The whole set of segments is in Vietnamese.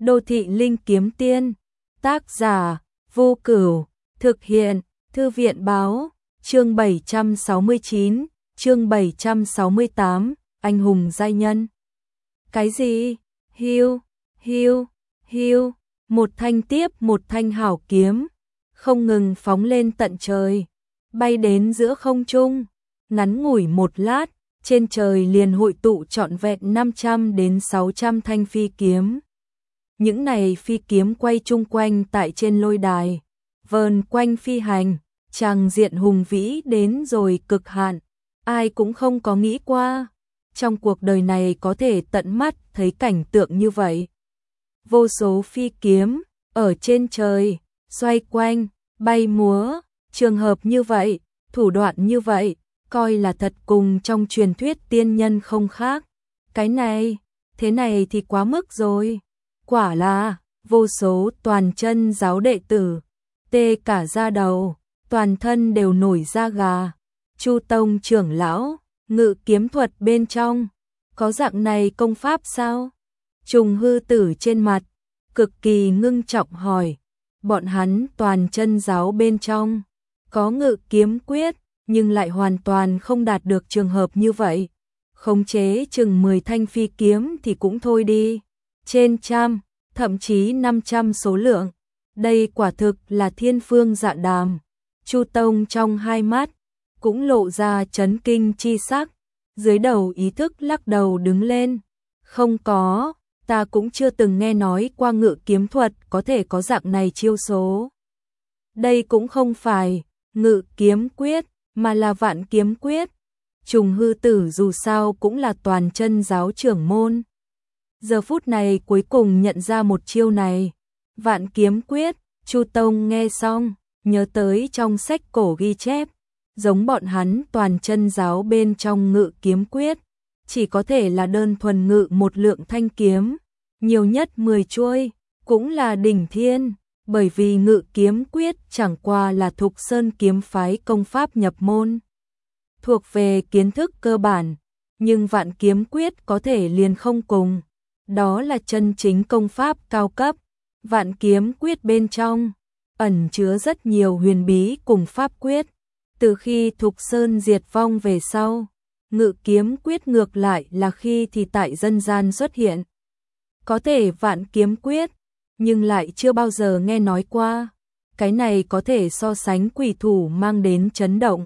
Đô thị linh kiếm tiên, tác giả, Vô Cửu, thực hiện, Thư viện báo, chương 769, chương 768, anh hùng giai nhân. Cái gì? Hiu, hiu, hiu, một thanh tiếp một thanh hảo kiếm, không ngừng phóng lên tận trời, bay đến giữa không trung, ngắn ngủi một lát, trên trời liền hội tụ trọn vẹn 500 đến 600 thanh phi kiếm. Những này phi kiếm quay chung quanh tại trên lôi đài, vờn quanh phi hành, tràng diện hùng vĩ đến rồi cực hạn, ai cũng không có nghĩ qua, trong cuộc đời này có thể tận mắt thấy cảnh tượng như vậy. Vô số phi kiếm, ở trên trời, xoay quanh, bay múa, trường hợp như vậy, thủ đoạn như vậy, coi là thật cùng trong truyền thuyết tiên nhân không khác. Cái này, thế này thì quá mức rồi. Quả là, vô số toàn chân giáo đệ tử, tê cả da đầu, toàn thân đều nổi da gà. Chu Tông trưởng lão, ngự kiếm thuật bên trong, có dạng này công pháp sao? Trùng Hư Tử trên mặt, cực kỳ ngưng trọng hỏi, bọn hắn toàn chân giáo bên trong, có ngự kiếm quyết, nhưng lại hoàn toàn không đạt được trường hợp như vậy. Khống chế chừng 10 thanh phi kiếm thì cũng thôi đi, trên trăm, thậm chí 500 số lượng, đây quả thực là thiên phương dạ đàm. Chu Tông trong hai mắt cũng lộ ra chấn kinh chi sắc, dưới đầu ý thức lắc đầu đứng lên, không có, ta cũng chưa từng nghe nói qua ngự kiếm thuật có thể có dạng này chiêu số. Đây cũng không phải ngự kiếm quyết, mà là vạn kiếm quyết. Trùng Hư Tử dù sao cũng là toàn chân giáo trưởng môn, giờ phút này cuối cùng nhận ra một chiêu này. Vạn kiếm quyết, Chu Tông nghe xong, nhớ tới trong sách cổ ghi chép, giống bọn hắn toàn chân giáo bên trong ngự kiếm quyết, chỉ có thể là đơn thuần ngự một lượng thanh kiếm, nhiều nhất 10 chuôi, cũng là đỉnh thiên, bởi vì ngự kiếm quyết chẳng qua là Thục Sơn kiếm phái công pháp nhập môn, thuộc về kiến thức cơ bản, nhưng vạn kiếm quyết có thể liền không cùng, đó là chân chính công pháp cao cấp. Vạn kiếm quyết bên trong ẩn chứa rất nhiều huyền bí cùng pháp quyết, từ khi Thục Sơn diệt vong về sau, ngự kiếm quyết ngược lại là khi thì tại dân gian xuất hiện. Có thể vạn kiếm quyết, nhưng lại chưa bao giờ nghe nói qua, cái này có thể so sánh quỷ thủ mang đến chấn động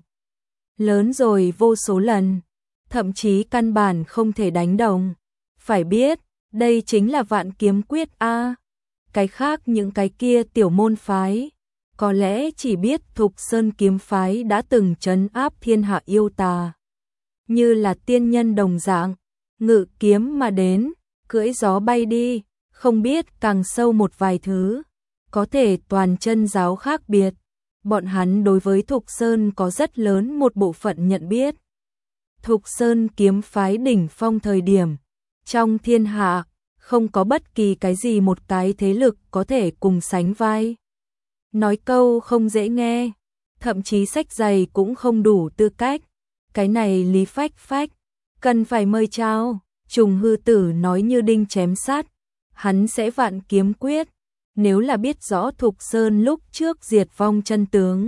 lớn rồi vô số lần, thậm chí căn bản không thể đánh đồng. Phải biết, đây chính là vạn kiếm quyết a. Cái khác những cái kia tiểu môn phái, có lẽ chỉ biết Thục Sơn kiếm phái đã từng trấn áp thiên hạ yêu tà, như là tiên nhân đồng dạng, ngự kiếm mà đến, cưỡi gió bay đi, không biết càng sâu một vài thứ. Có thể toàn chân giáo khác biệt, bọn hắn đối với Thục Sơn có rất lớn một bộ phận nhận biết. Thục Sơn kiếm phái đỉnh phong thời điểm, trong thiên hạ, không có bất kỳ cái gì một cái thế lực có thể cùng sánh vai. Nói câu không dễ nghe, thậm chí sách dày cũng không đủ tư cách. Cái này Lý Phách Phách, cần phải mời chào. Trùng Hư Tử nói như đinh chém sát, hắn sẽ vạn kiếm quyết, nếu là biết rõ Thục Sơn lúc trước diệt vong chân tướng.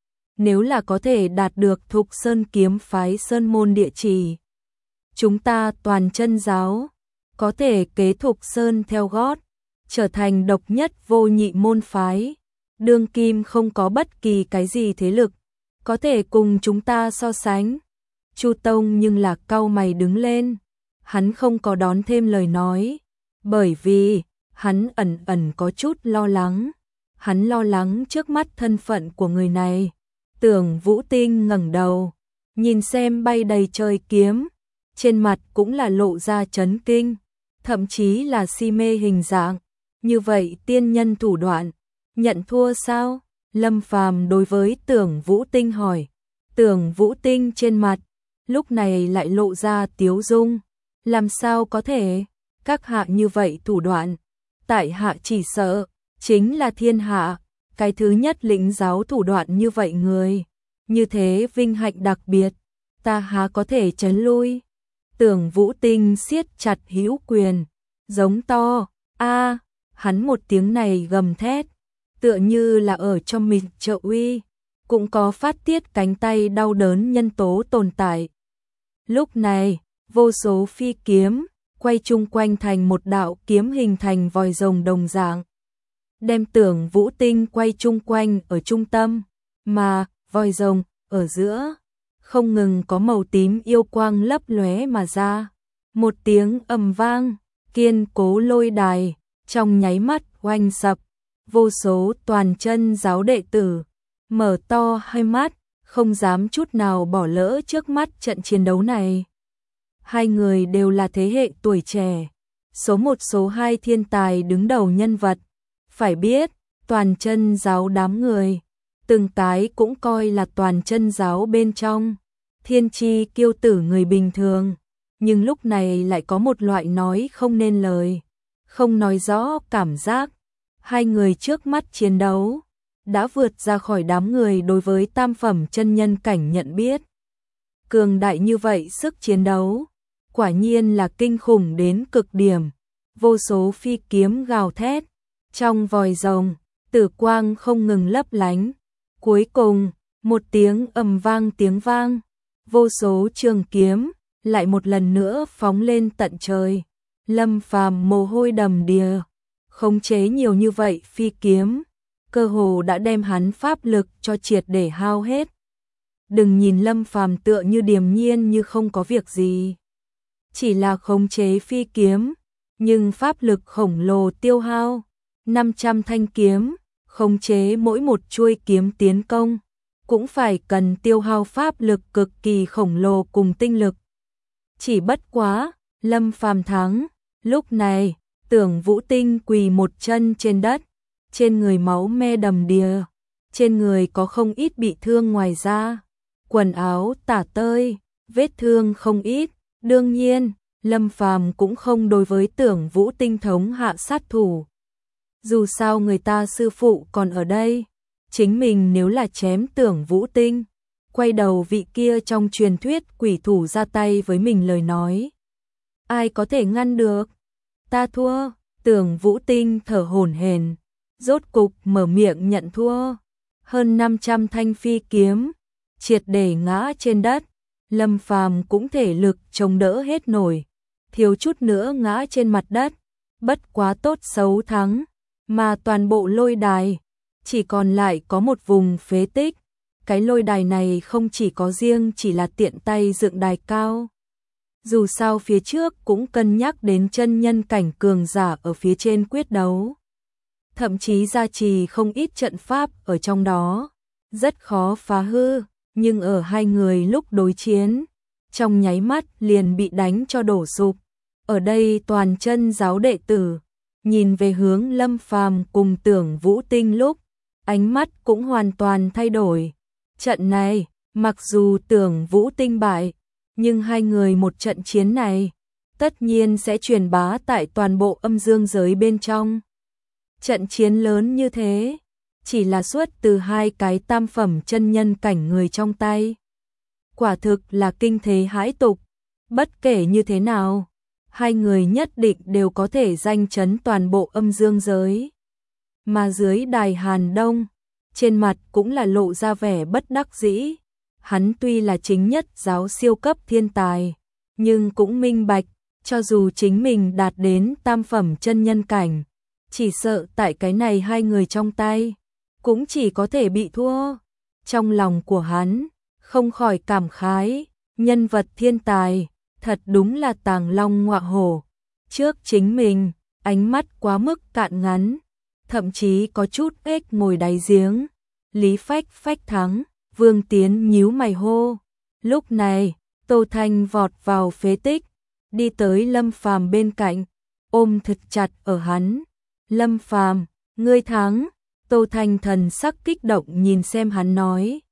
Nếu là có thể đạt được Thục Sơn kiếm phái sơn môn địa chỉ, chúng ta toàn chân giáo có thể kế Thục Sơn theo gót, trở thành độc nhất vô nhị môn phái. Đương kim không có bất kỳ cái gì thế lực có thể cùng chúng ta so sánh. Chu Tông nhưng là cau mày đứng lên, hắn không có đón thêm lời nói, bởi vì hắn ẩn ẩn có chút lo lắng. Hắn lo lắng trước mắt thân phận của người này. Tưởng Vũ Tinh ngẩng đầu, nhìn xem bay đầy trời kiếm, trên mặt cũng là lộ ra chấn kinh, thậm chí là si mê hình dạng. Như vậy tiên nhân thủ đoạn, nhận thua sao? Lâm Phàm đối với Tưởng Vũ Tinh hỏi. Tưởng Vũ Tinh trên mặt lúc này lại lộ ra tiếu dung, làm sao có thể? Các hạ như vậy thủ đoạn, tại hạ chỉ sợ chính là thiên hạ cái thứ nhất lĩnh giáo thủ đoạn như vậy người, như thế vinh hạnh đặc biệt, ta há có thể trấn lui. Tưởng Vũ Tinh siết chặt hữu quyền, giống to, a, Hắn một tiếng này gầm thét, tựa như là ở trong mình trợ uy, cũng có phát tiết cánh tay đau đớn nhân tố tồn tại. Lúc này, vô số phi kiếm quay chung quanh thành một đạo kiếm hình thành vòi rồng đồng dạng, đem Tưởng Vũ Tinh quay chung quanh ở trung tâm, mà vòi rồng ở giữa không ngừng có màu tím yêu quang lấp lóe mà ra. Một tiếng ầm vang, kiên cố lôi đài trong nháy mắt oanh sập, vô số toàn chân giáo đệ tử mở to hai mắt, không dám chút nào bỏ lỡ trước mắt trận chiến đấu này. Hai người đều là thế hệ tuổi trẻ, số một số hai thiên tài đứng đầu nhân vật. Phải biết, toàn chân giáo đám người, từng cái cũng coi là toàn chân giáo bên trong thiên chi kiêu tử người bình thường, nhưng lúc này lại có một loại nói không nên lời, không nói rõ cảm giác. Hai người trước mắt chiến đấu đã vượt ra khỏi đám người đối với tam phẩm chân nhân cảnh nhận biết. Cường đại như vậy sức chiến đấu, quả nhiên là kinh khủng đến cực điểm. Vô số phi kiếm gào thét, trong vòi rồng, tử quang không ngừng lấp lánh. Cuối cùng, một tiếng ầm vang tiếng vang, vô số trường kiếm lại một lần nữa phóng lên tận trời. Lâm Phàm mồ hôi đầm đìa, khống chế nhiều như vậy phi kiếm, cơ hồ đã đem hắn pháp lực cho triệt để hao hết. Đừng nhìn Lâm Phàm tựa như điềm nhiên như không có việc gì, chỉ là khống chế phi kiếm, nhưng pháp lực khổng lồ tiêu hao. 500 thanh kiếm, khống chế mỗi một chuôi kiếm tiến công, cũng phải cần tiêu hao pháp lực cực kỳ khổng lồ cùng tinh lực. Chỉ bất quá, Lâm Phàm thắng. Lúc này, Tưởng Vũ Tinh quỳ một chân trên đất, trên người máu me đầm đìa, trên người có không ít bị thương ngoài ra, quần áo tả tơi, vết thương không ít. Đương nhiên, Lâm Phàm cũng không đối với Tưởng Vũ Tinh thống hạ sát thủ. Dù sao người ta sư phụ còn ở đây, chính mình nếu là chém Tưởng Vũ Tinh, quay đầu vị kia trong truyền thuyết quỷ thủ ra tay với mình lời nói, ai có thể ngăn được? Ta thua. Tưởng Vũ Tinh thở hổn hển, rốt cục mở miệng nhận thua. Hơn 500 thanh phi kiếm triệt để ngã trên đất, Lâm Phàm cũng thể lực chống đỡ hết nổi, thiếu chút nữa ngã trên mặt đất. Bất quá tốt xấu thắng, mà toàn bộ lôi đài chỉ còn lại có một vùng phế tích. Cái lôi đài này không chỉ có riêng chỉ là tiện tay dựng đài cao, dù sao phía trước cũng cân nhắc đến chân nhân cảnh cường giả ở phía trên quyết đấu, thậm chí gia trì không ít trận pháp ở trong đó, rất khó phá hư. Nhưng ở hai người lúc đối chiến, trong nháy mắt liền bị đánh cho đổ sụp. Ở đây toàn chân giáo đệ tử nhìn về hướng Lâm Phàm cùng Tưởng Vũ Tinh lúc, ánh mắt cũng hoàn toàn thay đổi. Trận này, mặc dù Tưởng Vũ Tinh bại, nhưng hai người một trận chiến này tất nhiên sẽ truyền bá tại toàn bộ âm dương giới bên trong. Trận chiến lớn như thế, chỉ là xuất từ hai cái tam phẩm chân nhân cảnh người trong tay, quả thực là kinh thế hãi tục. Bất kể như thế nào, hai người nhất định đều có thể danh chấn toàn bộ âm dương giới. Mà dưới đài Hàn Đông, trên mặt cũng là lộ ra vẻ bất đắc dĩ. Hắn tuy là chính nhất giáo siêu cấp thiên tài, nhưng cũng minh bạch, cho dù chính mình đạt đến tam phẩm chân nhân cảnh, chỉ sợ tại cái này hai người trong tay, cũng chỉ có thể bị thua. Trong lòng của hắn, không khỏi cảm khái, nhân vật thiên tài, thật đúng là tàng long ngọa hổ. Trước chính mình, ánh mắt quá mức cạn ngắn, thậm chí có chút ếch ngồi đáy giếng. Lý Phách Phách thắng, Vương Tiến nhíu mày hô. Lúc này, Tô Thanh vọt vào phế tích, đi tới Lâm Phàm bên cạnh, ôm thật chặt ở hắn. Lâm Phàm, ngươi thắng. Tô Thanh thần sắc kích động nhìn xem hắn nói.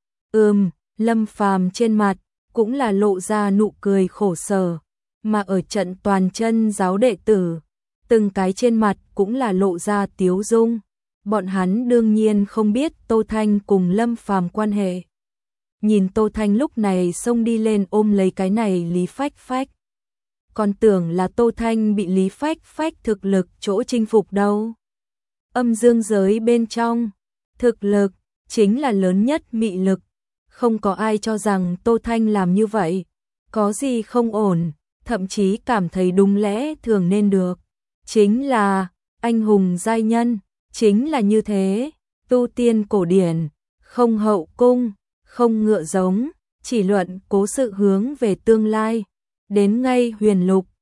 Lâm Phàm trên mặt cũng là lộ ra nụ cười khổ sở, mà ở trận toàn chân giáo đệ tử, từng cái trên mặt cũng là lộ ra tiếu dung. Bọn hắn đương nhiên không biết Tô Thanh cùng Lâm Phàm quan hệ. Nhìn Tô Thanh lúc này xông đi lên ôm lấy cái này Lý Phách Phách, còn tưởng là Tô Thanh bị Lý Phách Phách thực lực chỗ chinh phục đâu. âm dương giới bên trong, thực lực chính là lớn nhất mị lực. Không có ai cho rằng Tô Thanh làm như vậy có gì không ổn, thậm chí cảm thấy đúng lẽ thường nên được. Chính là anh hùng giai nhân, chính là như thế, tu tiên cổ điển, không hậu cung, không ngựa giống, chỉ luận cố sự hướng về tương lai. Đến ngay huyền lục,